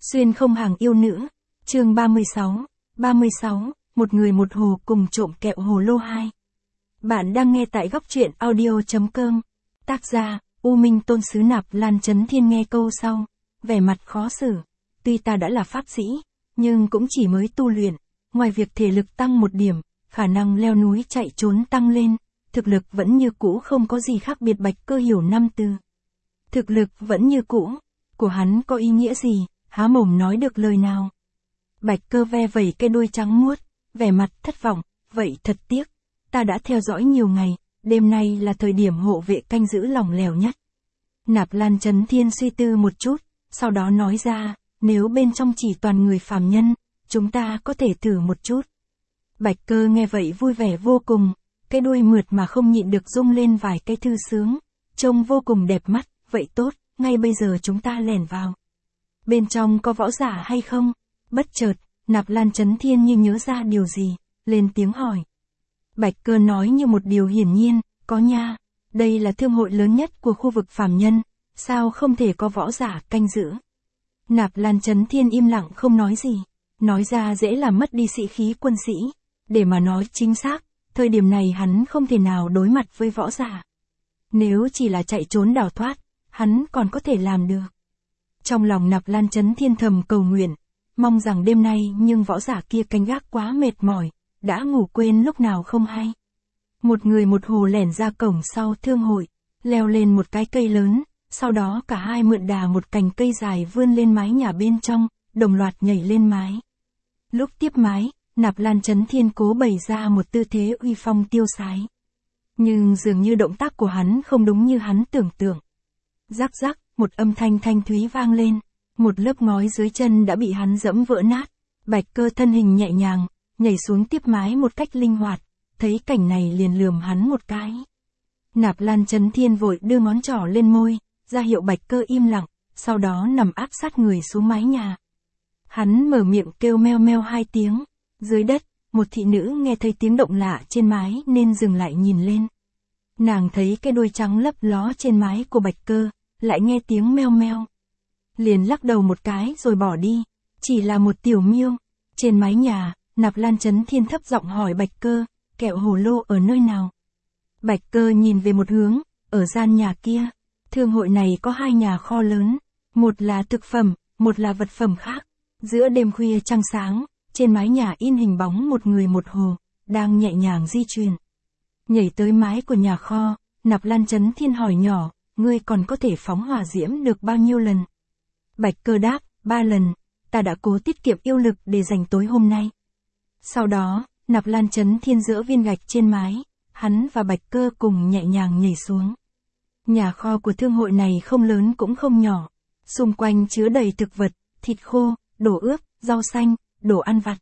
Xuyên không hàng yêu nữ. Chương 36, một người một hồ cùng trộm kẹo hồ lô 2. Bạn đang nghe tại góc truyện audio.com. Tác giả, U Minh Tôn Sứ Nạp Lan Chấn Thiên. Nghe câu sau, vẻ mặt khó xử. Tuy ta đã là pháp sĩ, nhưng cũng chỉ mới tu luyện. Ngoài việc thể lực tăng một điểm, khả năng leo núi chạy trốn tăng lên, thực lực vẫn như cũ, không có gì khác biệt. Bạch Cơ hiểu năm từ thực lực vẫn như cũ của hắn có ý nghĩa gì, há mồm nói được lời nào. Bạch Cơ ve vẩy cái đuôi trắng muốt, vẻ mặt thất vọng. Vậy thật tiếc, ta đã theo dõi nhiều ngày, đêm nay là thời điểm hộ vệ canh giữ lỏng lẻo nhất. Nạp Lan Chấn Thiên suy tư một chút, sau đó nói ra, nếu bên trong chỉ toàn người phàm nhân, chúng ta có thể thử một chút. Bạch Cơ nghe vậy vui vẻ vô cùng, cái đuôi mượt mà không nhịn được rung lên vài cái thư sướng, trông vô cùng đẹp mắt. Vậy tốt, ngay bây giờ chúng ta lẻn vào. Bên trong có võ giả hay không? Bất chợt, Nạp Lan Chấn Thiên như nhớ ra điều gì, lên tiếng hỏi. Bạch Cơ nói như một điều hiển nhiên, có nha, đây là thương hội lớn nhất của khu vực phàm nhân, sao không thể có võ giả canh giữ. Nạp Lan Chấn Thiên im lặng không nói gì, nói ra dễ làm mất đi sĩ khí quân sĩ, để mà nói chính xác, thời điểm này hắn không thể nào đối mặt với võ giả. Nếu chỉ là chạy trốn đào thoát, hắn còn có thể làm được. Trong lòng Nạp Lan Chấn Thiên thầm cầu nguyện, mong rằng đêm nay nhưng võ giả kia canh gác quá mệt mỏi, đã ngủ quên lúc nào không hay. Một người một hồ lẻn ra cổng sau thương hội, leo lên một cái cây lớn, sau đó cả hai mượn đà một cành cây dài vươn lên mái nhà bên trong, đồng loạt nhảy lên mái. Lúc tiếp mái, Nạp Lan Chấn Thiên cố bày ra một tư thế uy phong tiêu sái. Nhưng dường như động tác của hắn không đúng như hắn tưởng tượng. Rắc rắc, một âm thanh thanh thúy vang lên, một lớp ngói dưới chân đã bị hắn dẫm vỡ nát. Bạch Cơ thân hình nhẹ nhàng, nhảy xuống tiếp mái một cách linh hoạt, thấy cảnh này liền lườm hắn một cái. Nạp Lan Chấn Thiên vội đưa ngón trỏ lên môi, ra hiệu Bạch Cơ im lặng, sau đó nằm áp sát người xuống mái nhà. Hắn mở miệng kêu meo meo 2 tiếng, dưới đất, một thị nữ nghe thấy tiếng động lạ trên mái nên dừng lại nhìn lên. Nàng thấy cái đuôi trắng lấp ló trên mái của Bạch Cơ, lại nghe tiếng meo meo. Liền lắc đầu một cái rồi bỏ đi, chỉ là một tiểu miêu. Trên mái nhà, Nạp Lan Chấn Thiên thấp giọng hỏi Bạch Cơ, kẹo hồ lô ở nơi nào? Bạch Cơ nhìn về một hướng, ở gian nhà kia. Thương hội này có 2 nhà kho lớn, một là thực phẩm, một là vật phẩm khác. Giữa đêm khuya trăng sáng, trên mái nhà in hình bóng một người một hồ, đang nhẹ nhàng di chuyển. Nhảy tới mái của nhà kho, Nạp Lan Chấn Thiên hỏi nhỏ, ngươi còn có thể phóng hỏa diễm được bao nhiêu lần? Bạch Cơ đáp, 3 lần, ta đã cố tiết kiệm yêu lực để dành tối hôm nay. Sau đó, Nạp Lan Chấn Thiên dỡ viên gạch trên mái, hắn và Bạch Cơ cùng nhẹ nhàng nhảy xuống. Nhà kho của thương hội này không lớn cũng không nhỏ, xung quanh chứa đầy thực vật, thịt khô, đồ ướp, rau xanh, đồ ăn vặt.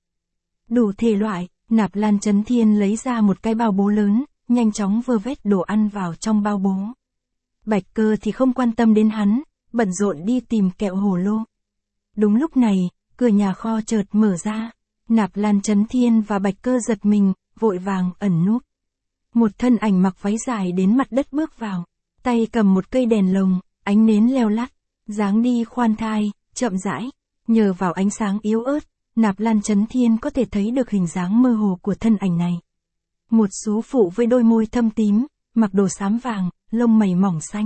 Đủ thể loại, Nạp Lan Chấn Thiên lấy ra một cái bao bố lớn, nhanh chóng vơ vét đồ ăn vào trong bao bố. Bạch Cơ thì không quan tâm đến hắn, bận rộn đi tìm kẹo hồ lô. Đúng lúc này, cửa nhà kho chợt mở ra, Nạp Lan Chấn Thiên và Bạch Cơ giật mình, vội vàng ẩn núp. Một thân ảnh mặc váy dài đến mặt đất bước vào, tay cầm một cây đèn lồng, ánh nến leo lắt, dáng đi khoan thai, chậm rãi, nhờ vào ánh sáng yếu ớt, Nạp Lan Chấn Thiên có thể thấy được hình dáng mơ hồ của thân ảnh này. Một sú phụ với đôi môi thâm tím, mặc đồ xám vàng, lông mày mỏng xanh.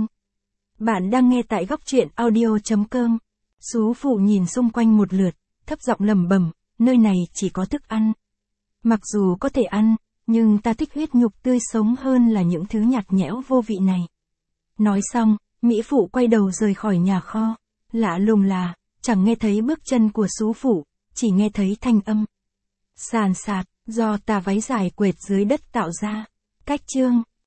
Bạn đang nghe tại góc truyện audio.com. Sú phụ nhìn xung quanh một lượt, thấp giọng lẩm bẩm, nơi này chỉ có thức ăn. Mặc dù có thể ăn, nhưng ta thích huyết nhục tươi sống hơn là những thứ nhạt nhẽo vô vị này. Nói xong, mỹ phụ quay đầu rời khỏi nhà kho. Lạ lùng là, chẳng nghe thấy bước chân của sú phụ, chỉ nghe thấy thanh âm sàn sạt, do tà váy dài quệt dưới đất tạo ra. Cách chương